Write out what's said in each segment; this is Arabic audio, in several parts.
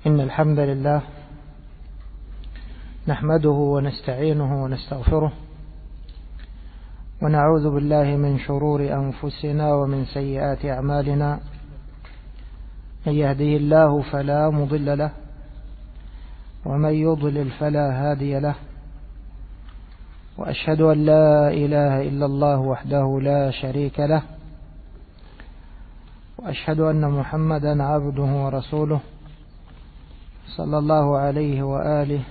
إن الحمد لله نحمده ونستعينه ونستغفره ونعوذ بالله من شرور أنفسنا ومن سيئات أعمالنا. من يهده الله فلا مضل له ومن يضلل فلا هادي له، وأشهد أن لا إله إلا الله وحده لا شريك له، وأشهد أن محمدا عبده ورسوله صلى الله عليه وآله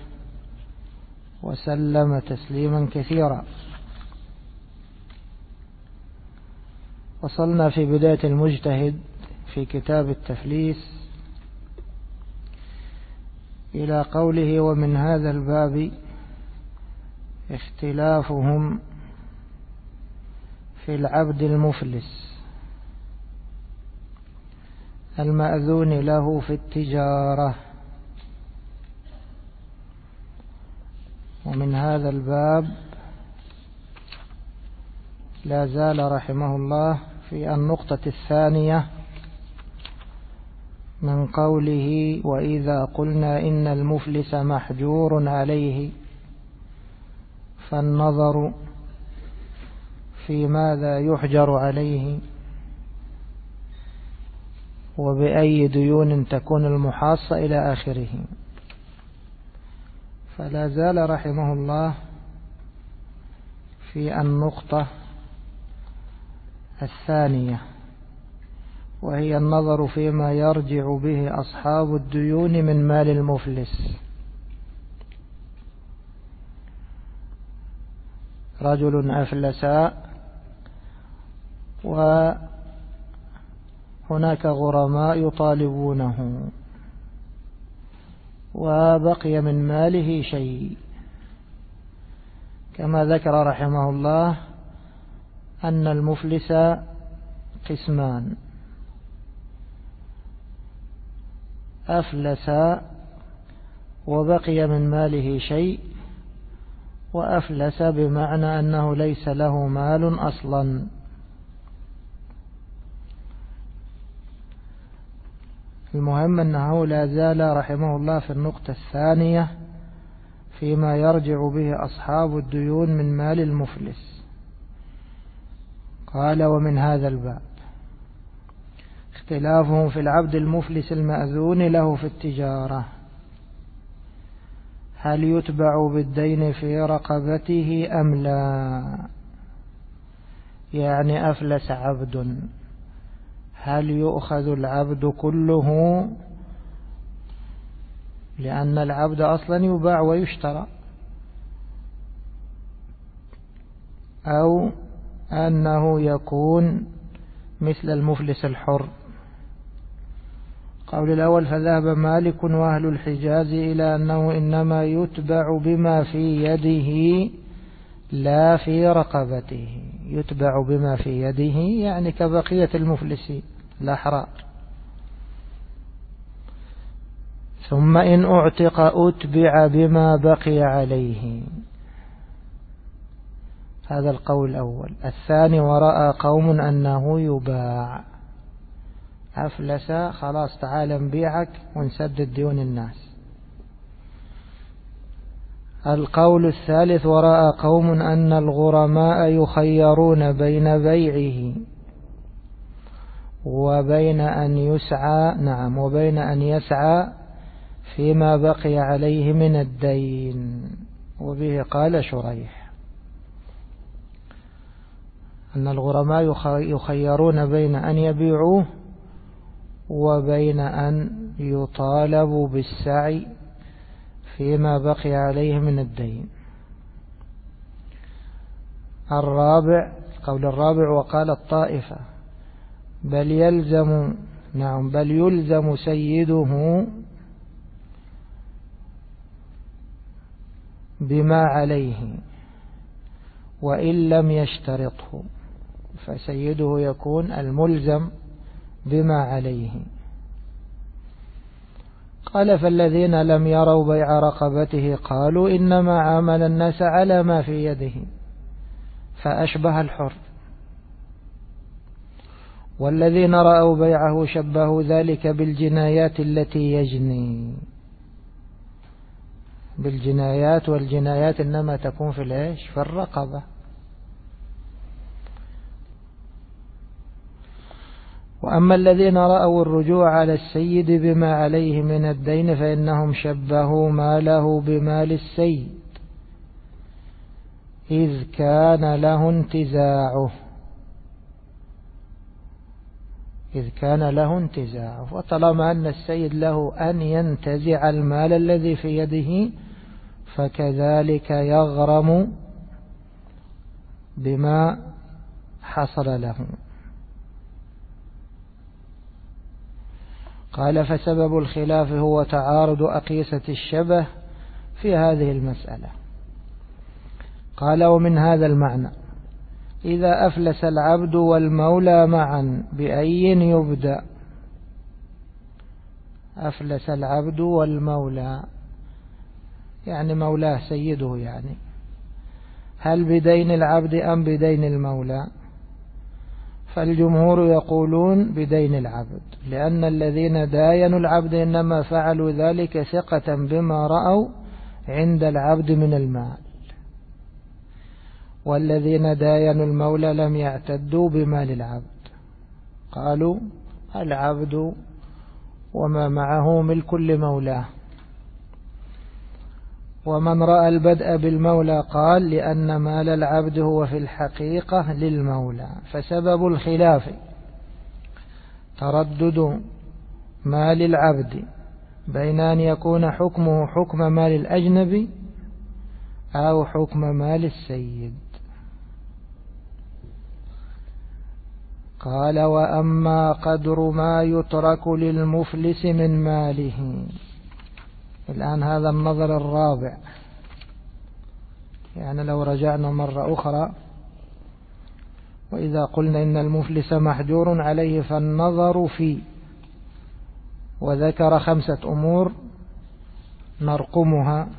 وسلم تسليما كثيرا. وصلنا في بداية المجتهد في كتاب التفليس إلى قوله: ومن هذا الباب اختلافهم في العبد المفلس المأذون له في التجارة. ومن هذا الباب لا زال رحمه الله في النقطة الثانية من قوله: وإذا قلنا إن المفلس محجور عليه فالنظر في ماذا يحجر عليه وبأي ديون تكون المحاصة إلى آخره. فلا زال رحمه الله في النقطة الثانية، وهي النظر فيما يرجع به أصحاب الديون من مال المفلس. رجل أفلس وهناك غرماء يطالبونه وبقي من ماله شيء، كما ذكر رحمه الله أن المفلس قسمان: أفلس وبقي من ماله شيء، وأفلس بمعنى أنه ليس له مال أصلا. المهم أنه لا زال رحمه الله في النقطة الثانية فيما يرجع به أصحاب الديون من مال المفلس. قال: ومن هذا الباب اختلافهم في العبد المفلس المأذون له في التجارة، هل يتبع بالدين في رقبته أم لا؟ يعني أفلس عبد، هل يؤخذ العبد كله؟ لأن العبد أصلا يباع ويشترى، أو أنه يكون مثل المفلس الحر. قول الأول: فذهب مالك وأهل الحجاز إلى أنه إنما يتبع بما في يده لا في رقبته. يتبع بما في يده يعني كبقية المفلسين الأحرار. ثم إن أعتق أتبع بما بقي عليه. هذا القول الأول. الثاني: ورأى قوم أنه يباع. أفلس، خلاص تعال نبيعك ونسدد ديون الناس. القول الثالث: ورأى قوم أن الغرماء يخيرون بين بيعه وبين أن يسعى فيما بقي عليه من الدين. وبه قال شريح أن الغرماء يخيرون بين أن يبيعوه وبين أن يطالبوا بالسعي فيما بقي عليه من الدين. القول الرابع: وقال الطائفة: بل يلزم سيده بما عليه وإن لم يشترطه، فسيده يكون الملزم بما عليه. قال: فالذين لم يروا بيع رقبته قالوا إنما عامل الناس على ما في يده فأشبه الحر. والذين رأوا بيعه شبهوا ذلك بالجنايات التي يجني، بالجنايات، والجنايات إنما تكون في الإيش؟ في الرقبة. وأما الذين رأوا الرجوع على السيد بما عليه من الدين فإنهم شبهوا ماله بمال السيد إذ كان له انتزاعه، وطالما أن السيد له أن ينتزع المال الذي في يده فكذلك يغرم بما حصل له. قال فسبب الخلاف هو تعارض أقيسة الشبه في هذه المسألة. قال ومن هذا المعنى إذا أفلس العبد والمولى معا بأي يبدأ. أفلس العبد والمولى يعني مولاه سيده، يعني هل بدين العبد أم بدين المولى؟ فالجمهور يقولون بدين العبد، لأن الذين داينوا العبد إنما فعلوا ذلك ثقة بما رأوا عند العبد من المال، والذين داينوا المولى لم يعتدوا بمال العبد، قالوا العبد وما معه ملك لمولاه. ومن رأى البدء بالمولى قال لأن مال العبد هو في الحقيقة للمولى. فسبب الخلاف تردد مال العبد بين أن يكون حكمه حكم مال الأجنبي أو حكم مال السيد. قال وأما قدر ما يترك للمفلس من ماله. الآن هذا النظر الرابع، يعني لو رجعنا مرة أخرى وإذا قلنا إن المفلس محجور عليه فالنظر فيه، وذكر 5 أمور نرقمها.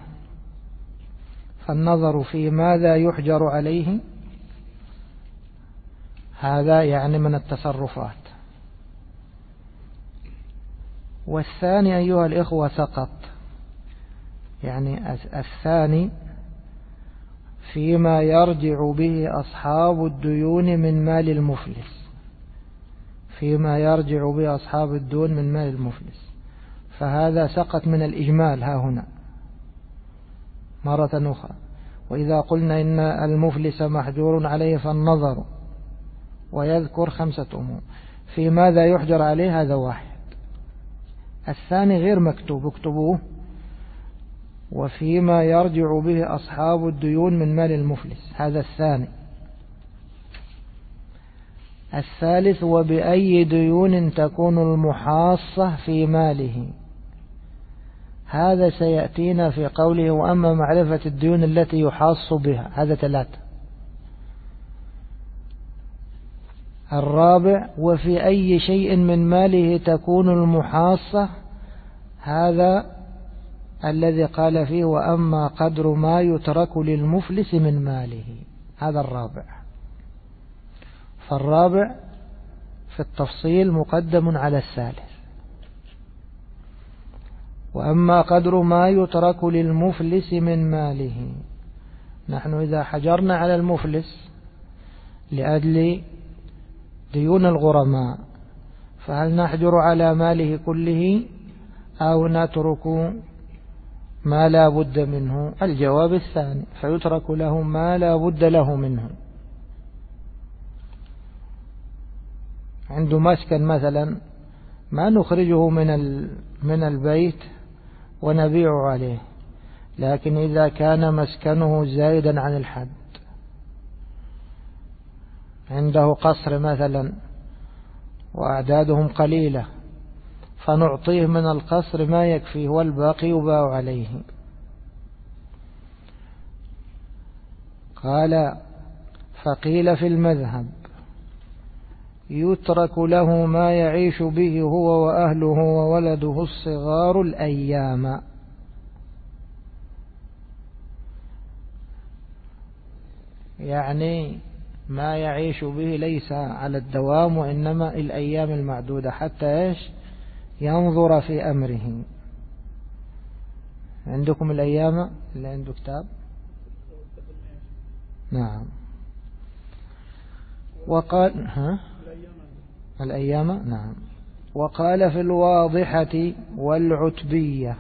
فالنظر في ماذا يحجر عليه، هذا يعني من التصرفات. والثاني أيها الإخوة سقط، يعني الثاني فيما يرجع به أصحاب الديون من مال المفلس، فيما يرجع به أصحاب الديون من مال المفلس، فهذا سقط من الإجمال ها هنا مرة أخرى. وإذا قلنا إن المفلس محجور عليه فالنظر، ويذكر 5 أمور في ماذا يحجر عليه، هذا واحد. الثاني غير مكتوب، اكتبوه. وفيما يرجع به أصحاب الديون من مال المفلس، هذا الثاني. الثالث وبأي ديون تكون المحاصة في ماله، هذا سيأتينا في قوله وأما معرفة الديون التي يحاص بها، هذا 3. الرابع وفي أي شيء من ماله تكون المحاصة، هذا الذي قال فيه وأما قدر ما يترك للمفلس من ماله، هذا الرابع. فالرابع في التفصيل مقدم على الثالث. وأما قدر ما يترك للمفلس من ماله، نحن إذا حجرنا على المفلس لأجل ديون الغرماء فهل نحجر على ماله كله أو نترك ما لا بد منه؟ الجواب الثاني، فيترك له ما لا بد له منه. عنده مسكن مثلا ما نخرجه من البيت ونبيع عليه، لكن إذا كان مسكنه زائدا عن الحد، عنده قصر مثلا وأعدادهم قليلة، فنعطيه من القصر ما يكفيه والباقي يباع عليه. قال فقيل في المذهب يترك له ما يعيش به هو وأهله وولده الصغار الأيام. يعني ما يعيش به ليس على الدوام، وإنما الأيام المعدودة حتى ينظر في أمره. عندكم الأيام اللي عنده كتاب؟ نعم. وقال الأيام. نعم. وقال في الواضحة والعتبية،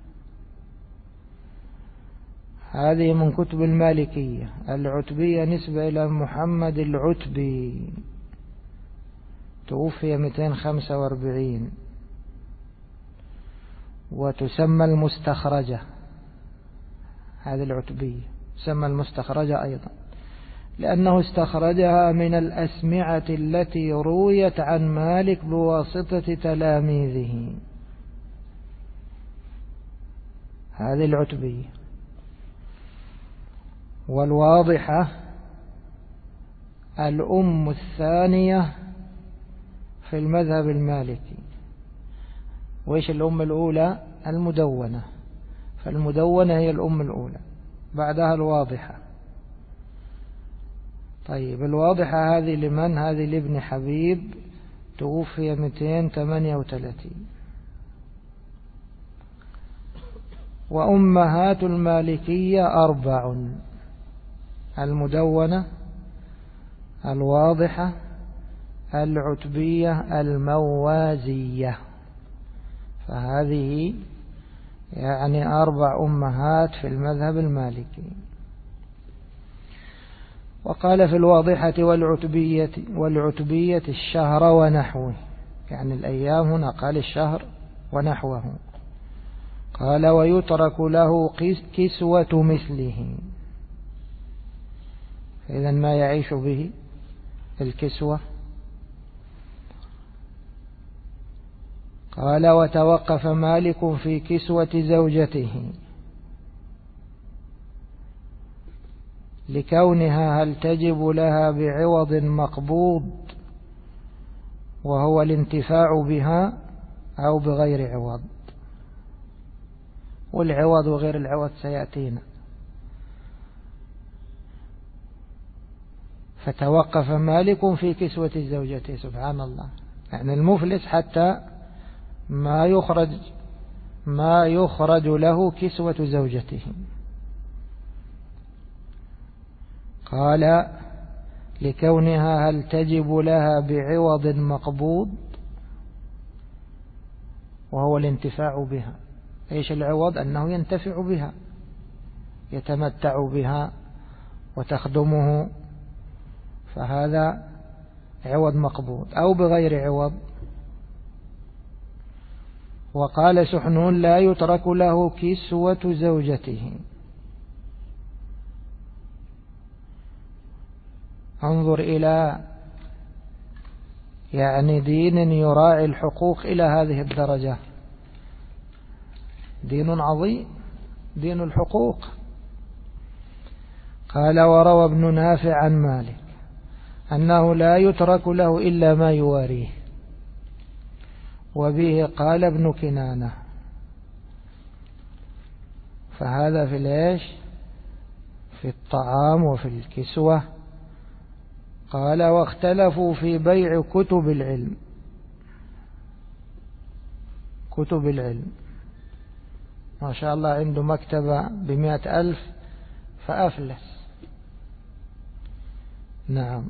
هذه من كتب المالكية. العتبية نسبة إلى محمد العتبي، توفي 245، وتسمى المستخرجة. هذه العتبية تسمى المستخرجة أيضا، لأنه استخرجها من الأسمعة التي رويت عن مالك بواسطة تلاميذه. هذه العتبية. والواضحة الأم الثانية في المذهب المالكي. وإيش الأم الأولى؟ المدونة. فالمدونة هي الأم الأولى، بعدها الواضحة. طيب الواضحة هذه لمن؟ هذه لابن حبيب، توفي 238. وأمهات المالكية 4: المدونة، الواضحة، العتبية، الموازية. فهذه يعني 4 أمهات في المذهب المالكي. وقال في الواضحة والعتبية الشهر ونحوه، يعني الأيام، هنا قال الشهر ونحوه. قال ويترك له كسوة مثله، إذن ما يعيش به الكسوة. قال وتوقف مالك في كسوة زوجته لكونها هل تجب لها بعوض مقبوض وهو الانتفاع بها أو بغير عوض. والعوض وغير العوض سيأتينا. فتوقف مالك في كسوة زوجته. سبحان الله، يعني المفلس حتى ما يخرج له كسوة زوجته. قال لكونها هل تجب لها بعوض مقبوض وهو الانتفاع بها. ايش العوض؟ أنه ينتفع بها، يتمتع بها وتخدمه، فهذا عوض مقبوض. أو بغير عوض. وقال سحنون لا يترك له كسوة زوجته. انظر إلى يعني دين يراعي الحقوق إلى هذه الدرجة. دين عظيم، دين الحقوق. قال وروى ابن نافع عن مالك أنه لا يترك له إلا ما يواريه. وبه قال ابن كنانة. فهذا في الإيش؟ في الطعام وفي الكسوة. قال واختلفوا في بيع كتب العلم. كتب العلم ما شاء الله عنده مكتبة ب100,000 فأفلس. نعم.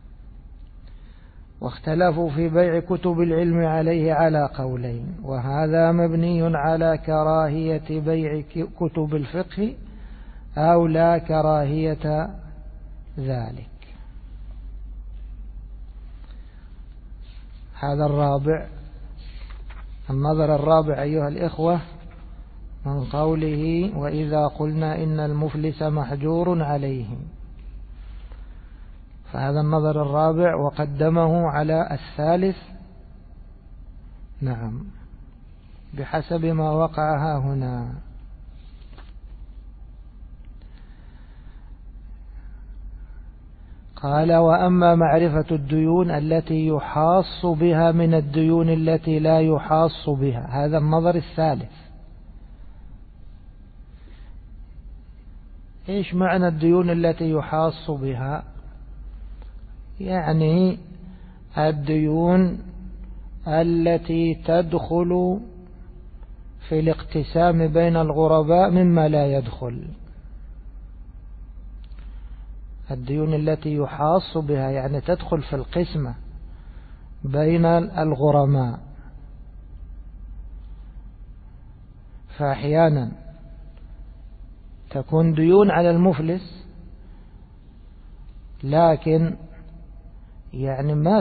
واختلفوا في بيع كتب العلم عليه على قولين، وهذا مبني على كراهية بيع كتب الفقه أو لا كراهية ذلك. هذا الرابع، النظر الرابع أيها الإخوة، من قوله وإذا قلنا إن المفلس محجور عليه. فهذا النظر الرابع وقدمه على الثالث. نعم، بحسب ما وقعها هنا. قال وأما معرفة الديون التي يحاص بها من الديون التي لا يحاص بها، هذا النظر الثالث. إيش معنى الديون التي يحاص بها؟ يعني الديون التي تدخل في الاقتسام بين الغرباء مما لا يدخل، الديون التي يحاص بها يعني تدخل في القسمة بين الغرماء. فأحيانا تكون ديون على المفلس لكن يعني ما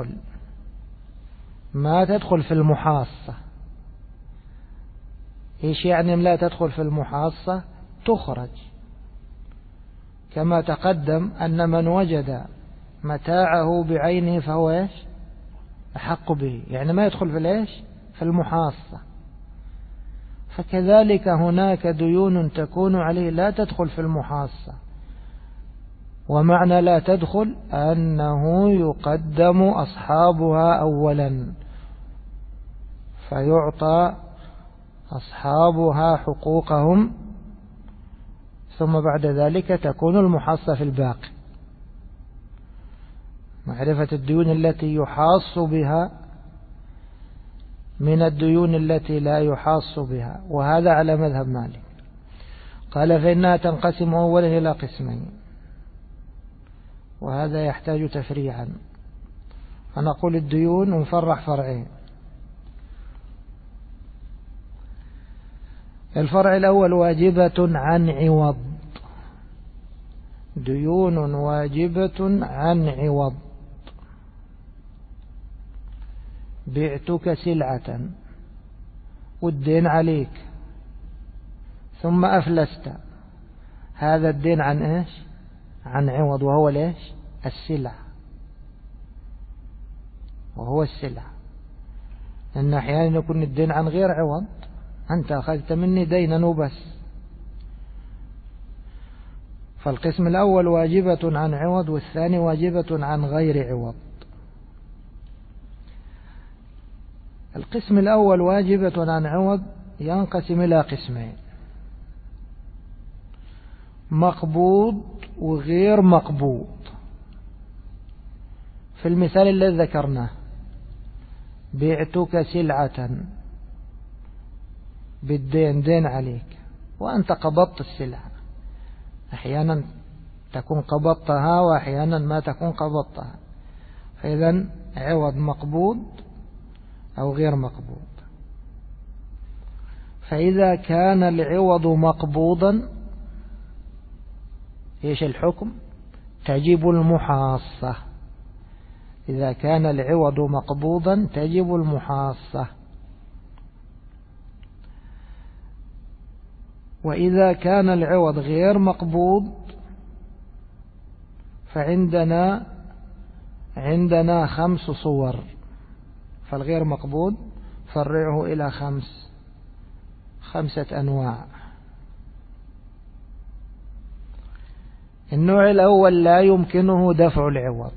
تدخل في المحاصة. إيش يعني لا تدخل في المحاصة؟ تخرج، كما تقدم أن من وجد متاعه بعينه فهو إيش؟ أحق به، يعني ما يدخل في الإيش؟ في المحاصة. فكذلك هناك ديون تكون عليه لا تدخل في المحاصة، ومعنى لا تدخل أنه يقدم أصحابها أولا فيعطى أصحابها حقوقهم، ثم بعد ذلك تكون المحاصة في الباقي. معرفة الديون التي يحاص بها من الديون التي لا يحاص بها، وهذا على مذهب مالك. قال فإنها تنقسم أولا إلى قسمين، وهذا يحتاج تفريعا. فنقول الديون ونفرح فرعين. الفرع الأول واجبة عن عوض، ديون واجبة عن عوض. بعتك سلعة والدين عليك ثم أفلست، هذا الدين عن إيش؟ عن عوض، وهو ليش؟ السلع، وهو السلع. لأن أحيانا يكون الدين عن غير عوض، أنت أخذت مني دينا وبس. فالقسم الأول واجبة عن عوض، والثاني واجبة عن غير عوض. القسم الأول واجبة عن عوض ينقسم إلى قسمين: مقبوض وغير مقبوض. في المثال الذي ذكرناه بعتك سلعة بالدين، دين عليك وأنت قبضت السلعة، أحيانا تكون قبضتها وأحيانا ما تكون قبضتها، فإذا عوض مقبوض أو غير مقبوض. فإذا كان العوض مقبوضا إيش الحكم؟ تجب المحاصة. إذا كان العوض مقبوضا تجب المحاصة. وإذا كان العوض غير مقبوض فعندنا 5 صور. فالغير مقبوض فرعه إلى 5 أنواع. النوع الأول لا يمكنه دفع العوض.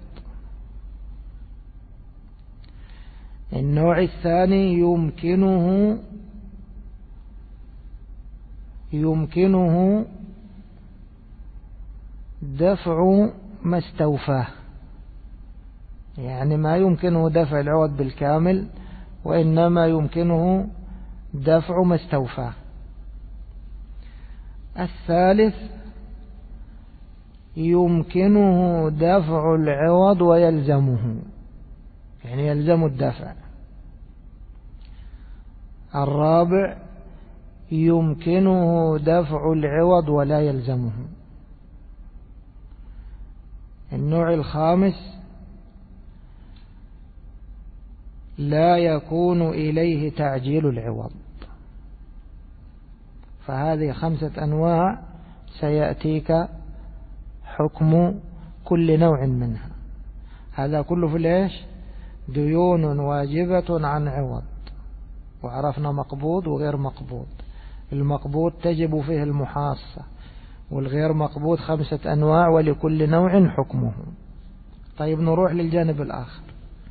النوع الثاني يمكنه دفع ما استوفاه، يعني ما يمكنه دفع العوض بالكامل، وإنما يمكنه دفع ما استوفاه. الثالث يمكنه دفع العوض ويلزمه، يعني يلزم الدفع. الرابع يمكنه دفع العوض ولا يلزمه. النوع الخامس لا يكون إليه تعجيل العوض. فهذه 5 أنواع سيأتيك حكم كل نوع منها. هذا كله في ليش؟ ديون واجبة عن عوض، وعرفنا مقبوض وغير مقبوض. المقبوض تجب فيه المحاصة، والغير مقبوض 5 أنواع ولكل نوع حكمه. طيب نروح للجانب الآخر،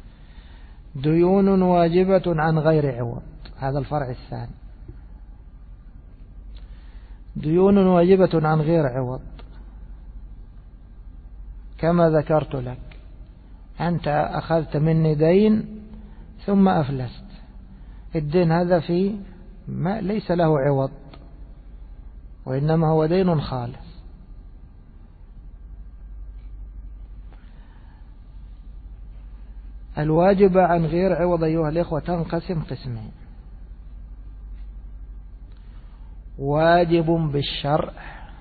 ديون واجبة عن غير عوض. هذا الفرع الثاني. ديون واجبة عن غير عوض كما ذكرت لك، أنت أخذت مني دين ثم أفلست، الدين هذا ما ليس له عوض، وإنما هو دين خالص. الواجب عن غير عوض أيها الإخوة تنقسم قسمين: واجب بالشرع،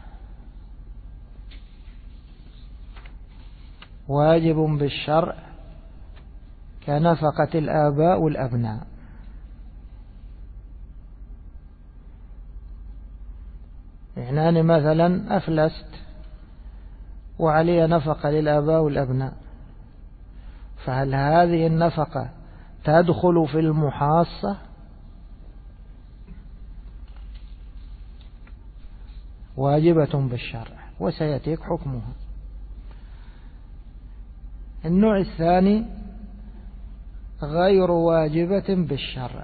واجب بالشرع كنفقة الآباء والأبناء، يعني أنا مثلا أفلست وعلي نفقة للآباء والأبناء، فهل هذه النفقة تدخل في المحاصة؟ واجبة بالشرع وسيأتيك حكمها. النوع الثاني غير واجبة بالشرع،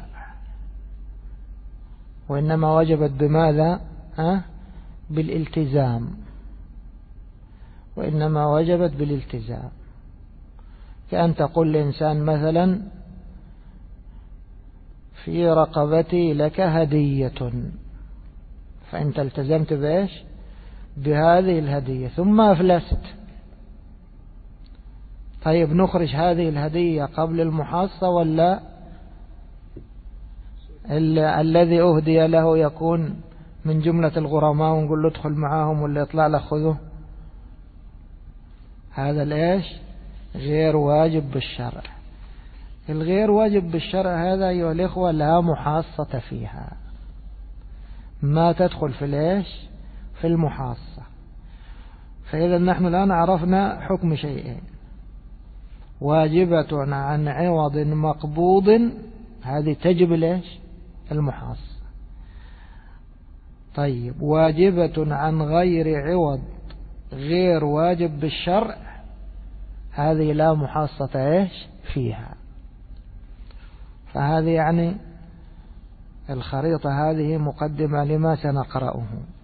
وإنما وجبت بماذا؟ بالالتزام، وإنما وجبت بالالتزام، كأن تقول لإنسان مثلا في رقبتي لك هدية، فأنت التزمت بإيش؟ بهذه الهدية ثم أفلست. طيب نخرج هذه الهدية قبل المحاصة ولا الذي أهدي له يكون من جملة الغرماء ونقول له ادخل معاهم ولا يطلع لك خذه؟ هذا الإيش؟ غير واجب بالشرع. الغير واجب بالشرع هذا أيها الإخوة لا محاصة فيها، ما تدخل في الإيش؟ في المحاصة. فإذا نحن الآن عرفنا حكم شيئين: واجبة عن عوض مقبوض، هذه تجب الإيش؟ المحاصة. طيب واجبة عن غير عوض غير واجب بالشرع، هذه لا محاصة إيش؟ فيها. فهذه يعني الخريطة هذه مقدمة لما سنقرأه.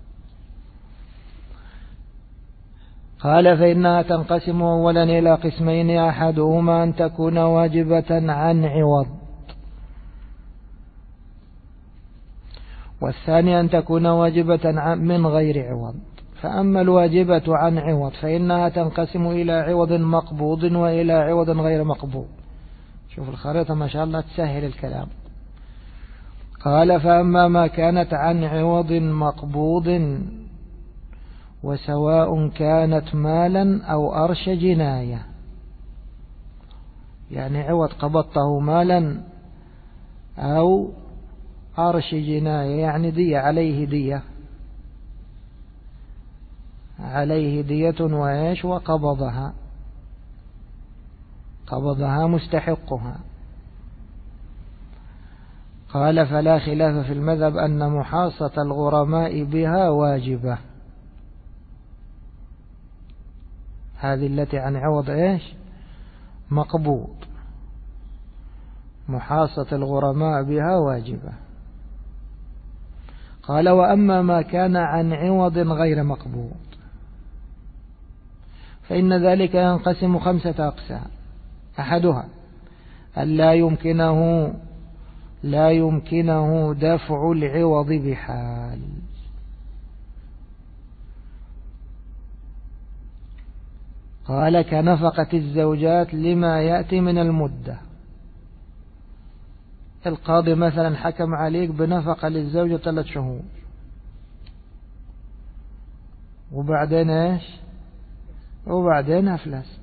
قال: فإنها تنقسم أولا إلى قسمين: أحدهما أن تكون واجبة عن عوض، والثاني أن تكون واجبة من غير عوض. فأما الواجبة عن عوض فإنها تنقسم إلى عوض مقبوض وإلى عوض غير مقبوض. شوف الخريطة ما شاء الله تسهل الكلام. قال: فأما ما كانت عن عوض مقبوض، وسواء كانت مالا أو أرش جناية، يعني عوض قبضته مالا أو أرش جناية، يعني دية، عليه دية، عليه دية وإيش؟ وقبضها، قبضها مستحقها. قال: فلا خلاف في المذهب أن محاصة الغرماء بها واجبة، هذه التي عن عوض إيش؟ مقبوض، محاصة الغرماء بها واجبة. قال: وأما ما كان عن عوض غير مقبوض فإن ذلك ينقسم 5 أقسام: أحدها أن لا يمكنه دفع العوض بحال، قال: كنفقة الزوجات لما يأتي من المدة. القاضي مثلا حكم عليك بنفقة للزوجة 3 شهور، وبعدين إيش؟ وبعدين أفلست.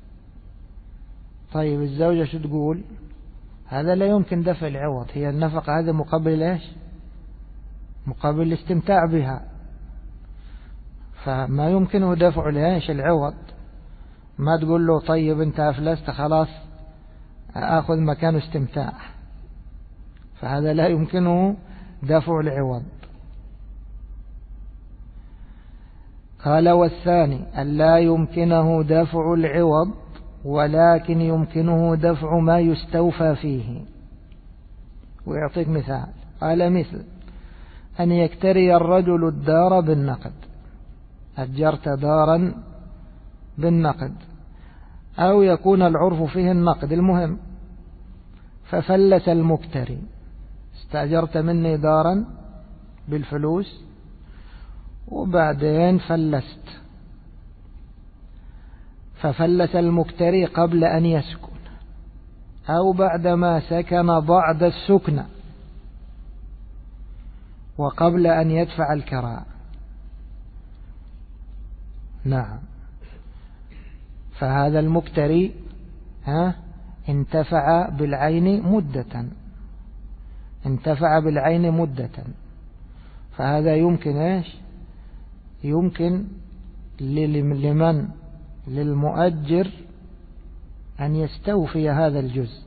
طيب الزوجة شو تقول؟ هذا لا يمكن دفع العوض، هي النفقة هذا مقابل إيش؟ مقابل الاستمتاع بها، فما يمكنه دفع لإيش؟ العوض. ما تقول له طيب أنت أفلست خلاص أخذ مكان استمتاع، فهذا لا يمكنه دفع العوض. قال: والثاني أن لا يمكنه دفع العوض ولكن يمكنه دفع ما يستوفى فيه. ويعطيك مثال، قال: مثل أن يكتري الرجل الدار بالنقد، أجرت دارا بالنقد، أو يكون العرف فيه النقد. المهم ففلس المكتري، استأجرت مني دارا بالفلوس وبعدين فلست، ففلس المكتري قبل أن يسكن أو بعدما سكن بعد السكنة وقبل أن يدفع الكراء. نعم، فهذا المكتري انتفع بالعين مدة، انتفع بالعين مدة، فهذا يمكن ايش؟ يمكن للمؤجر أن يستوفي هذا الجزء.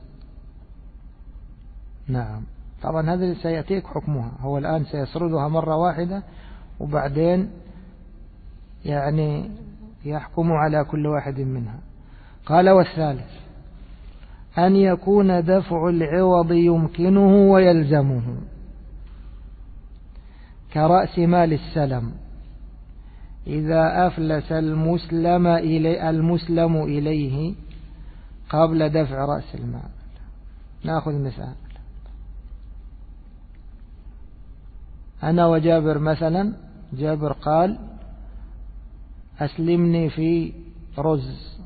نعم، طبعا هذا سيأتيك حكمها، هو الآن سيسردها مرة واحدة وبعدين يعني يحكم على كل واحد منها. قال: والثالث أن يكون دفع العوض يمكنه ويلزمه، كرأس مال السلم إذا أفلس المسلم إليه قبل دفع رأس المال. نأخذ مثال، أنا وجابر مثلا، جابر قال: أسلمني في رز،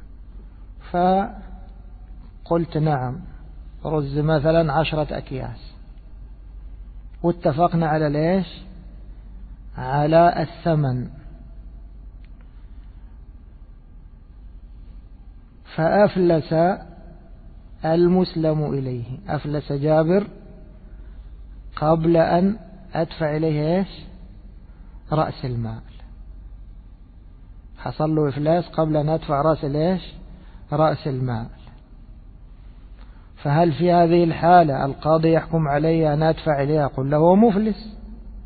فقلت نعم، رز مثلا 10 أكياس، واتفقنا على ليش؟ على الثمن. فأفلس المسلم إليه، أفلس جابر قبل أن أدفع إليه إيش؟ رأس المال، حصل له إفلاس قبل أن أدفع رأس المال. فهل في هذه الحالة القاضي يحكم علي أن أدفع إليه؟ أقول له هو مفلس،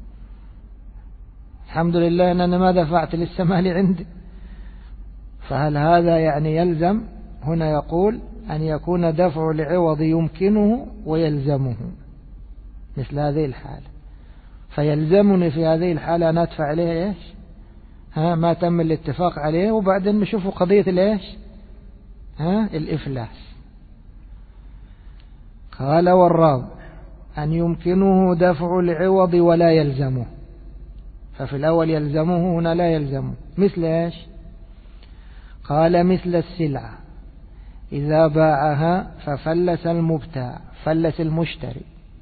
الحمد لله أن أنا ما دفعت، لسه مالي عندي. فهل هذا يعني يلزم؟ هنا يقول أن يكون دفع العوض يمكنه ويلزمه مثل هذه الحالة، فيلزمني في هذه الحالة أن أدفع عليه إيش؟ ما تم الاتفاق عليه، وبعدين نشوف قضية الإيش؟ الإفلاس. قال: والرابع أن يمكنه دفع العوض ولا يلزمه. ففي الأول يلزمه، هنا لا يلزمه. مثل إيش؟ قال: مثل السلعة إذا باعها ففلس المبتاع، فلس المشتري،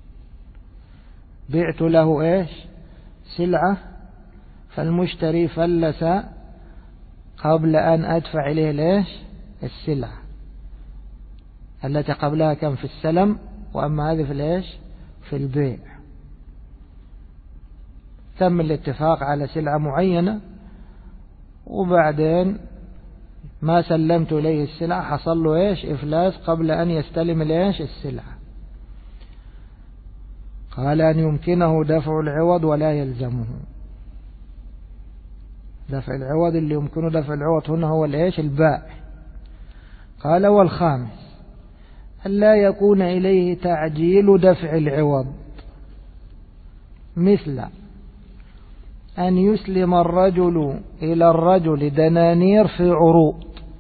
بعت له إيش؟ سلعة، فالمشتري فلس قبل أن أدفع إليه ليش؟ السلعة التي قبلها كان في السلم، وأما هذه في ليش؟ في البيع. تم الاتفاق على سلعة معينة وبعدين ما سلمت إليه السلعة، حصل له إيش؟ إفلاس قبل أن يستلم ليش؟ السلعة. قال: أن يمكنه دفع العوض ولا يلزمه. دفع العوض اللي يمكنه دفع العوض هنا هو الإيش؟ البائع. قال: والخامس ألا يكون إليه تعجيل دفع العوض، مثل أن يسلم الرجل إلى الرجل دنانير في عروض.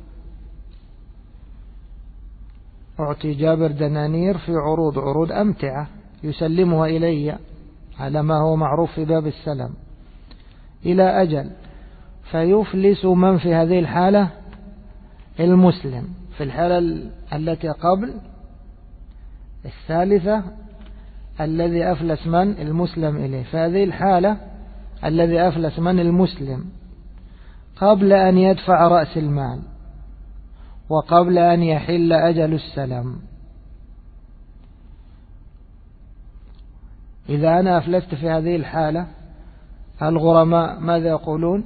أعطي جابر دنانير في عروض أمتعة يسلمها إلي على ما هو معروف في باب السلم إلى أجل، فيفلس من في هذه الحالة؟ المسلم. في الحالة التي قبل الثالثة الذي أفلس من؟ المسلم إليه. في هذه الحالة الذي أفلس من؟ المسلم، قبل أن يدفع رأس المال وقبل أن يحل أجل السلم. إذا أنا أفلست في هذه الحالة، الغرماء ماذا يقولون؟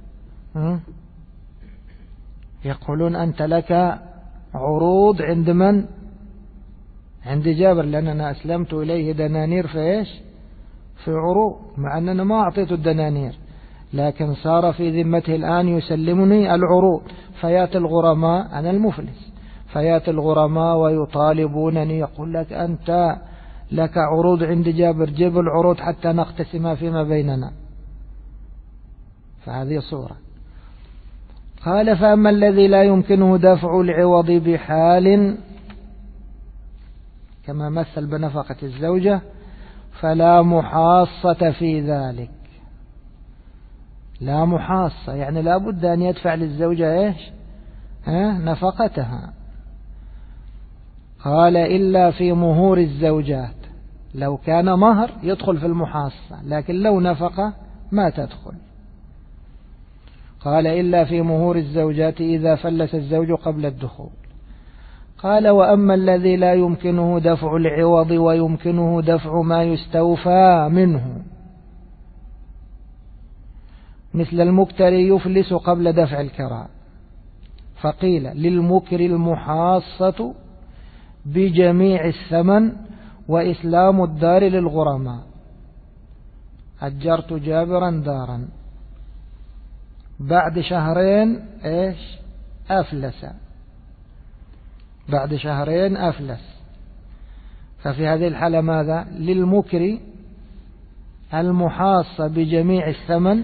يقولون أنت لك عروض عند من؟ عند جابر، لأننا أسلمت إليه دنانير في إيش؟ في عروض، مع أننا ما أعطيته الدنانير، لكن صار في ذمته الآن يسلمني العروض. فيات الغرماء، أنا المفلس، فيات الغرماء ويطالبونني، يقول لك أنت لك عروض عند جابر، جيب العروض حتى نقتسمها فيما بيننا. فهذه صورة. قال فأما الذي لا يمكنه دفع العوض بحال كما مثل بنفقة الزوجة فلا محاصة في ذلك. لا محاصة يعني لا بد أن يدفع للزوجة إيش نفقتها. قال إلا في مهور الزوجات، لو كان مهر يدخل في المحاصة، لكن لو نفقة ما تدخل. قال إلا في مهور الزوجات إذا فلس الزوج قبل الدخول. قال وأما الذي لا يمكنه دفع العوض ويمكنه دفع ما يستوفى منه، مثل المكتري يفلس قبل دفع الكراء، فقيل للمكر المحاصة بجميع الثمن وإسلام الدار للغرماء. أجرت جابرا دارا، بعد شهرين أفلس، بعد شهرين أفلس، ففي هذه الحالة ماذا؟ للمكر المحاصة بجميع الثمن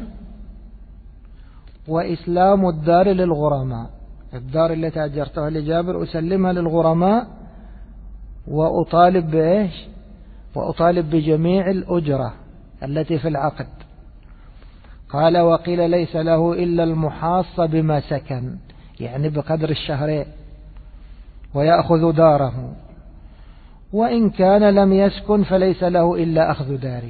وإسلام الدار للغرماء. الدار التي أجرتها لجابر أسلمها للغرماء وأطالب وأطالب بجميع الأجرة التي في العقد. قال وقيل ليس له إلا المحاصة بما سكن، يعني بقدر الشهرين، ويأخذ داره، وإن كان لم يسكن فليس له إلا أخذ داره.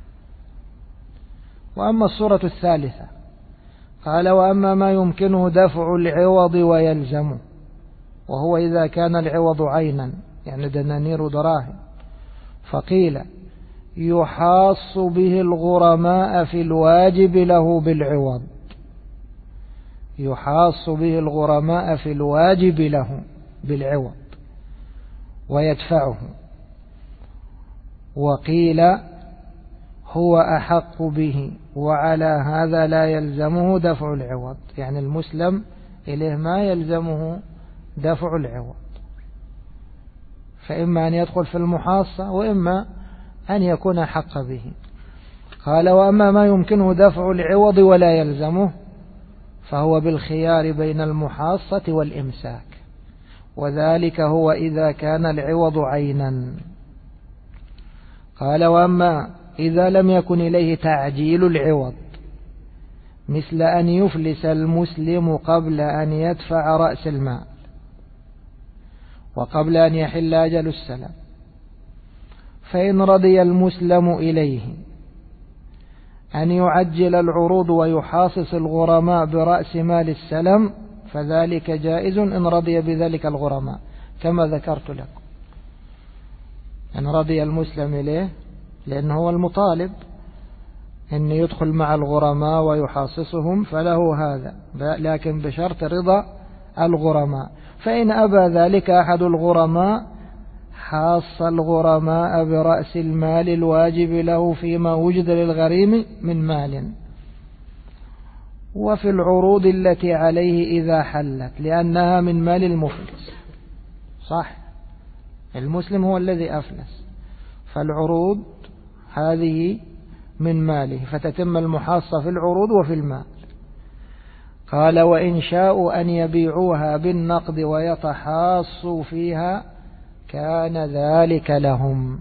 وأما الصورة الثالثة قال وأما ما يمكنه دفع العوض ويلزمه، وهو إذا كان العوض عينا يعني دنانير دراهم، فقيل يحاص به الغرماء في الواجب له بالعوض، يحاص به الغرماء في الواجب له بالعوض ويدفعه. وقيل هو أحق به، وعلى هذا لا يلزمه دفع العوض، يعني المسلم إليه ما يلزمه دفع العوض، فإما أن يدخل في المحاصة وإما أن يكون حق به. قال وأما ما يمكنه دفع العوض ولا يلزمه فهو بالخيار بين المحاصة والإمساك، وذلك هو إذا كان العوض عينا. قال وأما إذا لم يكن إليه تعجيل العوض، مثل أن يفلس المسلم قبل أن يدفع رأس المال وقبل أن يحل أجل السلام، فإن رضي المسلم إليه أن يعجل العروض ويحاصص الغرماء برأس مال السلم فذلك جائز إن رضي بذلك الغرماء، كما ذكرت لكم. إن رضي المسلم إليه لأنه هو المطالب أن يدخل مع الغرماء ويحاصصهم فله هذا، لكن بشرط رضا الغرماء. فإن أبى ذلك أحد الغرماء حاص الغرماء برأس المال الواجب له فيما وجد للغريم من مال، وفي العروض التي عليه إذا حلت، لأنها من مال المفلس. صح، المسلم هو الذي أفلس، فالعروض هذه من ماله، فتتم المحاصة في العروض وفي المال. قال وإن شاءوا أن يبيعوها بالنقد ويتحاصوا فيها كان ذلك لهم.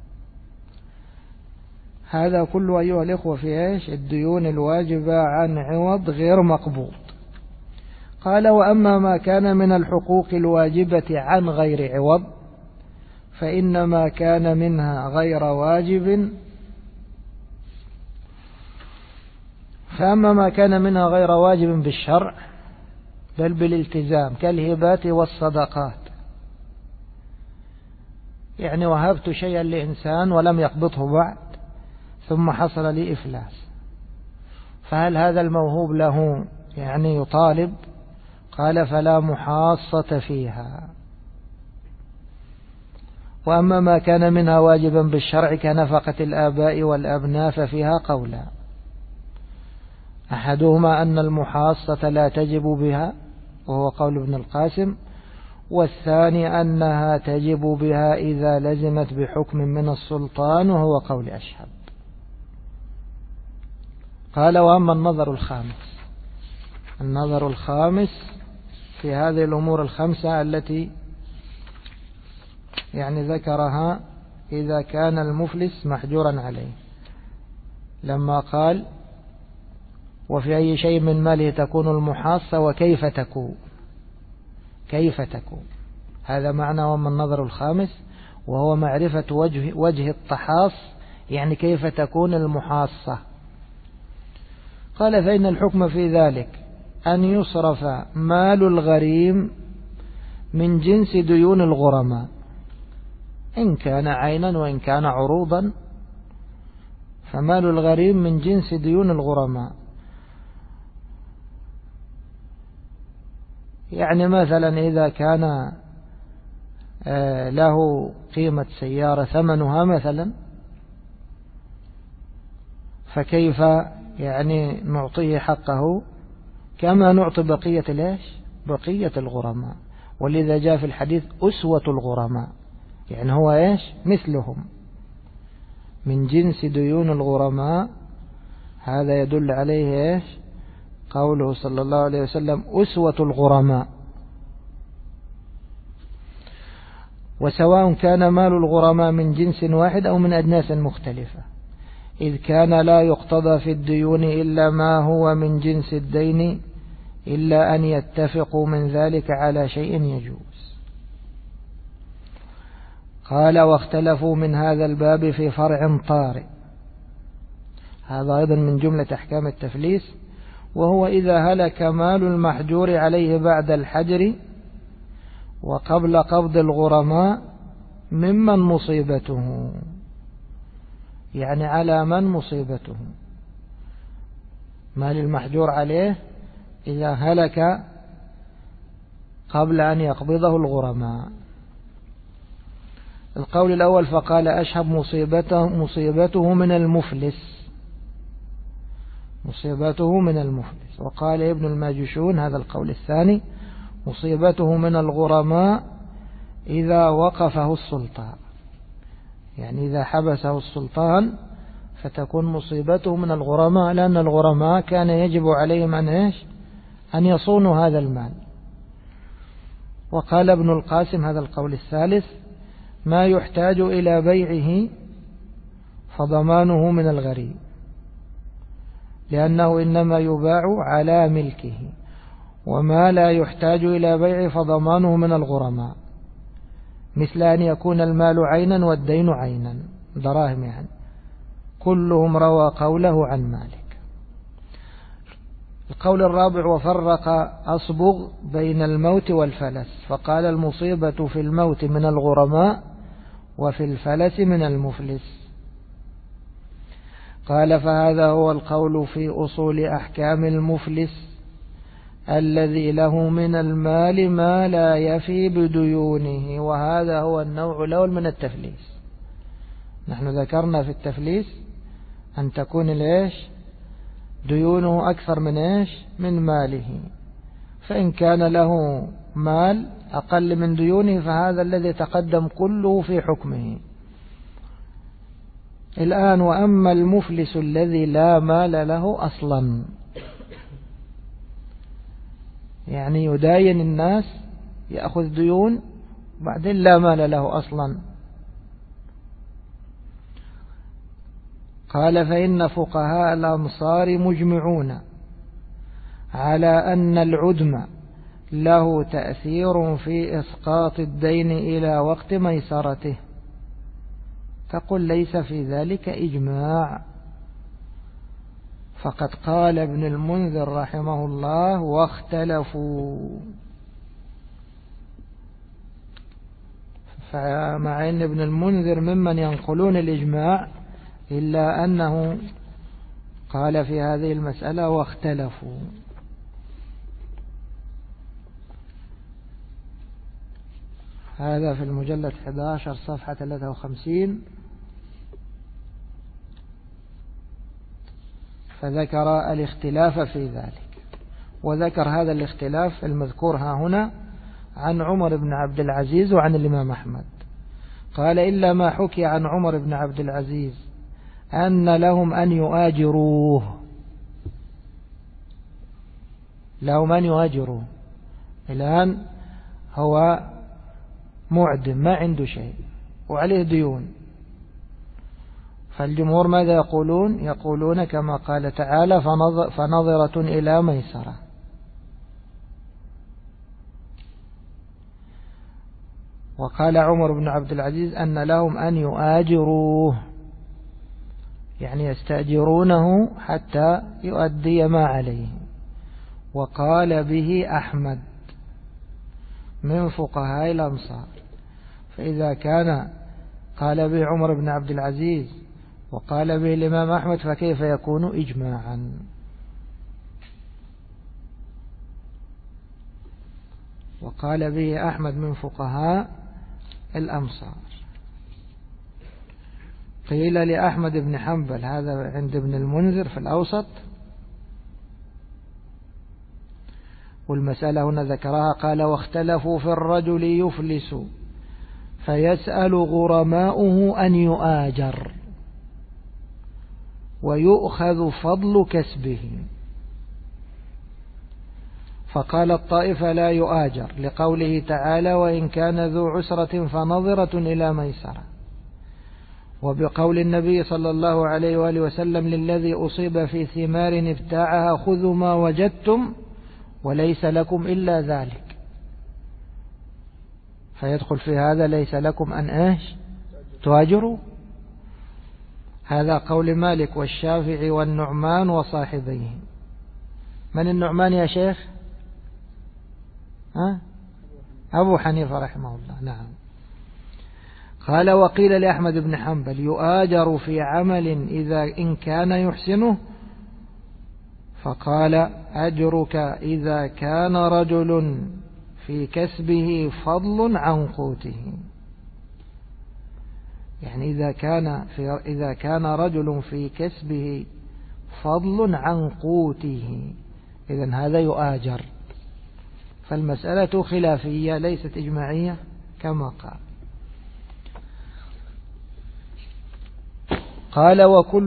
هذا كله أيها الإخوة في الديون الواجبة عن عوض غير مقبوض. قال وأما ما كان من الحقوق الواجبة عن غير عوض فإنما كان منها غير واجب، فأما ما كان منها غير واجب بالشرع بل بالالتزام كالهبات والصدقات، يعني وهبت شيئا لإنسان ولم يقبضه بعد ثم حصل لي إفلاس، فهل هذا الموهوب له يعني يطالب؟ قال فلا محاصة فيها. وأما ما كان منها واجبا بالشرع كنفقة الآباء والأبناء ففيها قولا، أحدهما أن المحاصة لا تجب بها وهو قول ابن القاسم، والثاني أنها تجب بها إذا لزمت بحكم من السلطان وهو قول أشهب. قال وأما النظر الخامس النظر الخامس في هذه الأمور الخمسة التي يعني ذكرها إذا كان المفلس محجورا عليه، لما قال وفي أي شيء من ماله تكون المحاصة وكيف تكون، كيف تكون، هذا معنى وما النظر الخامس، وهو معرفة وجه التحاص، يعني كيف تكون المحاصة. قال فإن الحكم في ذلك أن يصرف مال الغريم من جنس ديون الغرماء، إن كان عينا وإن كان عروضا، فمال الغريم من جنس ديون الغرماء. يعني مثلا إذا كان له قيمة سيارة ثمنها مثلا، فكيف يعني نعطيه حقه كما نعطي بقية الغرماء. ولذا جاء في الحديث أسوة الغرماء، يعني هو مثلهم من جنس ديون الغرماء. هذا يدل عليه قوله صلى الله عليه وسلم أسوة الغرماء. وسواء كان مال الغرماء من جنس واحد أو من أجناس مختلفة، إذ كان لا يقتضى في الديون إلا ما هو من جنس الدين، إلا أن يتفقوا من ذلك على شيء يجوز. قال واختلفوا من هذا الباب في فرع طارئ، هذا أيضا من جملة أحكام التفليس، وهو إذا هلك مال المحجور عليه بعد الحجر وقبل قبض الغرماء ممن مصيبته، يعني على من مصيبته، مال المحجور عليه إذا هلك قبل أن يقبضه الغرماء. القول الأول فقال أشهب مصيبته من المفلس، مصيبته من المفلس. وقال ابن الماجشون هذا القول الثاني مصيبته من الغرماء إذا وقفه السلطان، يعني إذا حبسه السلطان فتكون مصيبته من الغرماء، لأن الغرماء كان يجب عليهم أن يصونوا هذا المال. وقال ابن القاسم هذا القول الثالث ما يحتاج إلى بيعه فضمانه من الغريب، لأنه إنما يباع على ملكه، وما لا يحتاج إلى بيعه فضمانه من الغرماء، مثل أن يكون المال عينا والدين عينا دراهم، يعني كلهم روى قوله عن مالك. القول الرابع وفرق أصبغ بين الموت والفلس، فقال المصيبة في الموت من الغرماء وفي الفلس من المفلس. قال فهذا هو القول في أصول أحكام المفلس الذي له من المال ما لا يفي بديونه، وهذا هو النوع الأول من التفليس. نحن ذكرنا في التفليس أن تكون ديونه أكثر من ماله، فإن كان له مال أقل من ديونه فهذا الذي تقدم كله في حكمه. الآن وأما المفلس الذي لا مال له أصلا، يعني يداين الناس يأخذ ديون بعدين لا مال له أصلا. قال فإن فقهاء الأمصار مجمعون على أن العدم له تأثير في إسقاط الدين إلى وقت ميسرته، تقول ليس في ذلك إجماع، فقد قال ابن المنذر رحمه الله واختلفوا. فمع أن ابن المنذر ممن ينقلون الإجماع، إلا أنه قال في هذه المسألة واختلفوا. هذا في المجلد 11 صفحة 53. فذكر الاختلاف في ذلك، وذكر هذا الاختلاف المذكور ها هنا عن عمر بن عبد العزيز وعن الإمام أحمد. قال إلا ما حكي عن عمر بن عبد العزيز أن لهم أن يؤاجروه، لهم أن يهاجروا. الآن هو معدم ما عنده شيء وعليه ديون، فالجمهور ماذا يقولون؟ يقولون كما قال تعالى فنظرة إلى ميسرة. وقال عمر بن عبد العزيز أن لهم أن يؤاجروه، يعني يستأجرونه حتى يؤدي ما عليه. وقال به أحمد من فقهاء الأمصار. فإذا كان قال به عمر بن عبد العزيز وقال به الإمام أحمد فكيف يكون إجماعا؟ وقال به أحمد من فقهاء الأمصار. قيل لأحمد بن حنبل، هذا عند ابن المنذر في الأوسط، والمسألة هنا ذكرها، قال واختلفوا في الرجل يفلس فيسأل غرماؤه أن يؤاجر ويؤخذ فضل كسبه، فقال الطائفة لا يؤاجر لقوله تعالى وإن كان ذو عسرة فنظرة إلى ميسرة، وبقول النبي صلى الله عليه وآله وسلم للذي أصيب في ثمار ابتاعها خذوا ما وجدتم وليس لكم إلا ذلك، فيدخل في هذا ليس لكم أن تؤاجروا. هذا قول مالك والشافعي والنعمان وصاحبيه. من النعمان يا شيخ؟ أبو حنيفة رحمه الله. نعم. قال وقيل لأحمد بن حنبل يؤاجر في عمل إن كان يحسنه، فقال أجرك إذا كان رجل في كسبه فضل عن قوته، يعني إذا كان رجل في كسبه فضل عن قوته إذن هذا يؤاجر. فالمسألة خلافية ليست إجماعية كما قال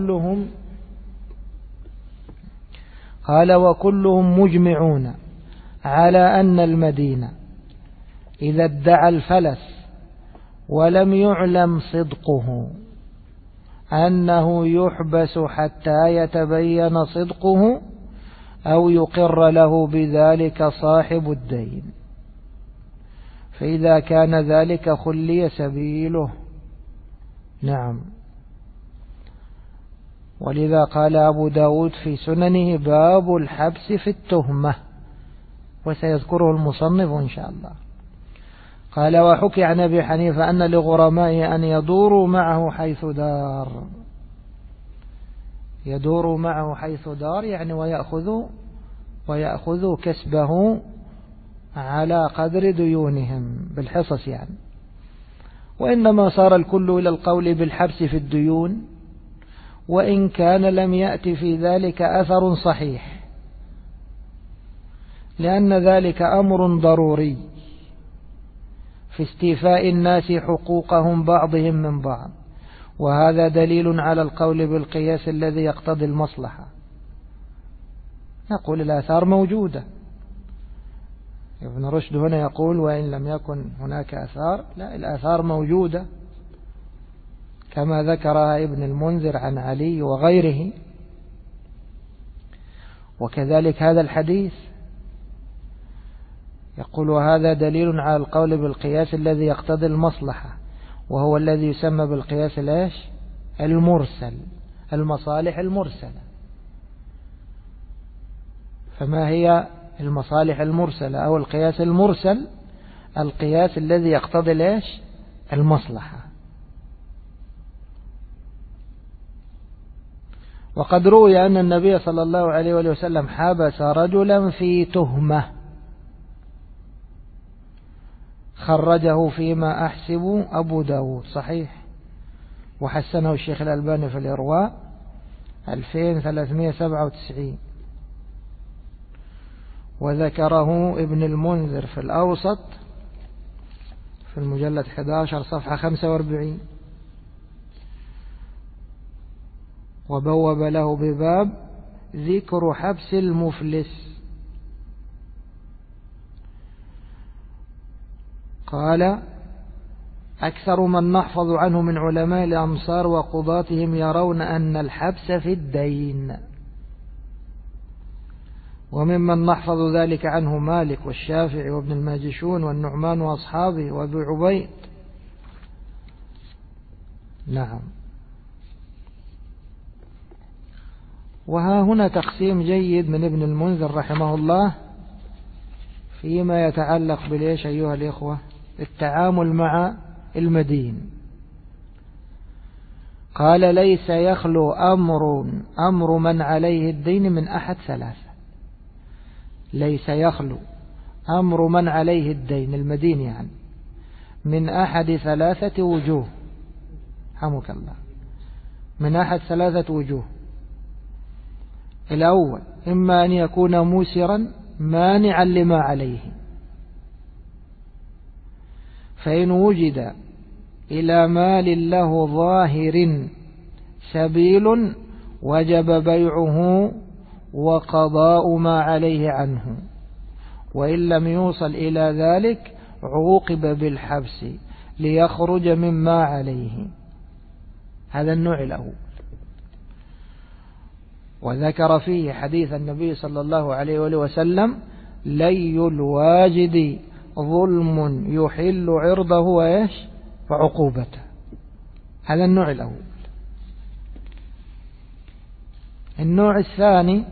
وكلهم مجمعون على أن المدينة إذا ادعى الفلس ولم يعلم صدقه أنه يحبس حتى يتبين صدقه أو يقر له بذلك صاحب الدين، فإذا كان ذلك خلي سبيله. نعم. ولذا قال أبو داود في سننه باب الحبس في التهمة، وسيذكره المصنف إن شاء الله. قال وحكي عن أبي حنيفة أن لغرمائه أن يدوروا معه حيث دار. يدوروا معه حيث دار يعني ويأخذوا كسبه على قدر ديونهم بالحصص يعني. وإنما صار الكل إلى القول بالحبس في الديون، وإن كان لم يأتي في ذلك أثر صحيح، لأن ذلك أمر ضروري في استيفاء الناس حقوقهم بعضهم من بعض، وهذا دليل على القول بالقياس الذي يقتضي المصلحة. نقول الآثار موجودة. ابن رشد هنا يقول وإن لم يكن هناك آثار، لا، الآثار موجودة كما ذكرها ابن المنذر عن علي وغيره. وكذلك هذا الحديث يقول وهذا دليل على القول بالقياس الذي يقتضي المصلحة، وهو الذي يسمى بالقياس المرسل، المصالح المرسلة. فما هي المصالح المرسلة أو القياس المرسل؟ القياس الذي يقتضي المصلحة. وقد روي أن النبي صلى الله عليه وسلم حبس رجلا في تهمة، خرجه فيما أحسب أبو داود صحيح، وحسنه الشيخ الألباني في الإرواء 2397، وذكره ابن المنذر في الأوسط في المجلد 11 صفحة 45، وبوب له بباب ذكر حبس المفلس، قال أكثر من نحفظ عنه من علماء الأمصار وقضاتهم يرون أن الحبس في الدين، وممن نحفظ ذلك عنه مالك والشافعي وابن الماجشون والنعمان وأصحابه وابو عبيد. نعم. وها هنا تقسيم جيد من ابن المنذر رحمه الله فيما يتعلق بالإيش أيها الإخوة؟ التعامل مع المدين. قال ليس يخلو أمر من عليه الدين من أحد ثلاثة. ليس يخلو أمر من عليه الدين المدين يعني من أحد ثلاثة وجوه. حمك الله. من أحد ثلاثة وجوه. الأول إما أن يكون موسرا مانعا لما عليه، فإن وجد إلى مال له ظاهر سبيل وجب بيعه وقضاء ما عليه عنه، وإن لم يوصل إلى ذلك عوقب بالحبس ليخرج مما عليه. هذا النوع الأول. وذكر فيه حديث النبي صلى الله عليه وسلم لي الواجد ظلم يحل عرضه وإيش وعقوبته. هذا النوع الأول. النوع الثاني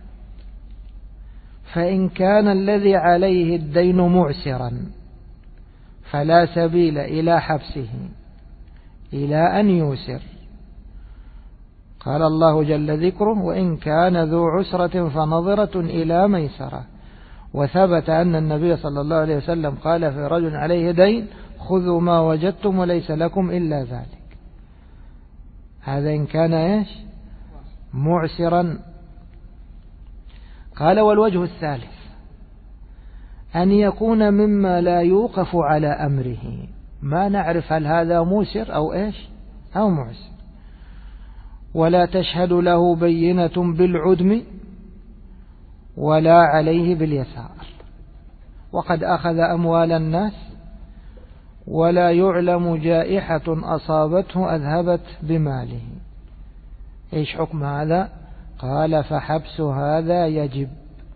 فإن كان الذي عليه الدين معسرا فلا سبيل إلى حبسه إلى أن يوسر. قال الله جل ذكره وإن كان ذو عسرة فنظرة إلى ميسرة. وثبت أن النبي صلى الله عليه وسلم قال في رجل عليه دين خذوا ما وجدتم وليس لكم إلا ذلك. هذا إن كان إيش معسرا. قال والوجه الثالث أن يكون مما لا يوقف على أمره، ما نعرف هل هذا موسر أو إيش أو معسر، ولا تشهد له بينة بالعدم ولا عليه باليسار، وقد أخذ أموال الناس ولا يعلم جائحة أصابته أذهبت بماله. إيش حكم هذا؟ قال فحبس هذا يجب،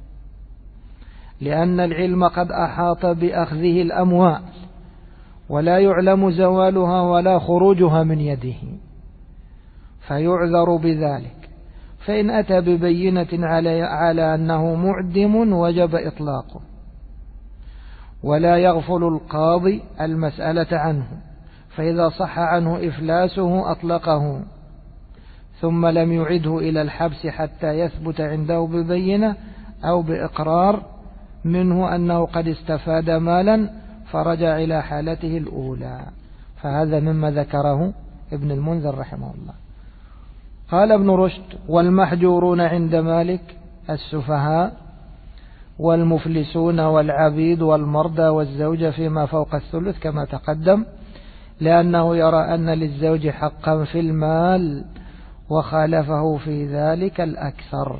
لأن العلم قد أحاط بأخذه الأموال ولا يعلم زوالها ولا خروجها من يده، فيعذر بذلك. فإن أتى ببينة على أنه معدم وجب إطلاقه، ولا يغفل القاضي المسألة عنه، فإذا صح عنه إفلاسه أطلقه ثم لم يعده إلى الحبس حتى يثبت عنده ببينة أو بإقرار منه أنه قد استفاد مالا فرجع إلى حالته الأولى. فهذا مما ذكره ابن المنذر رحمه الله. قال ابن رشد والمحجورون عند مالك السفهاء والمفلسون والعبيد والمرضى والزوجة فيما فوق الثلث كما تقدم، لأنه يرى أن للزوج حقا في المال وخالفه في ذلك الأكثر.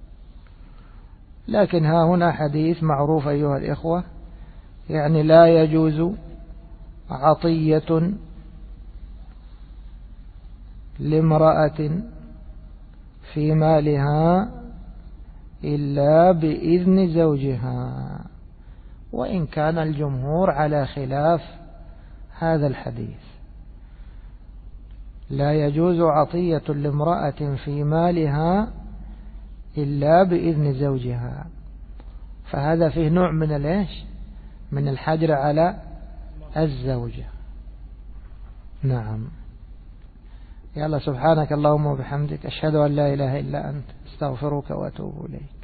لكن ها هنا حديث معروف أيها الإخوة، يعني لا يجوز عطية لامرأة في مالها إلا بإذن زوجها، وإن كان الجمهور على خلاف هذا الحديث. لا يجوز عطية لامرأة في مالها إلا بإذن زوجها، فهذا فيه نوع من الإيش من الحجر على الزوجة. نعم. يا الله سبحانك اللهم وبحمدك أشهد أن لا إله إلا أنت استغفرك وأتوب إليك.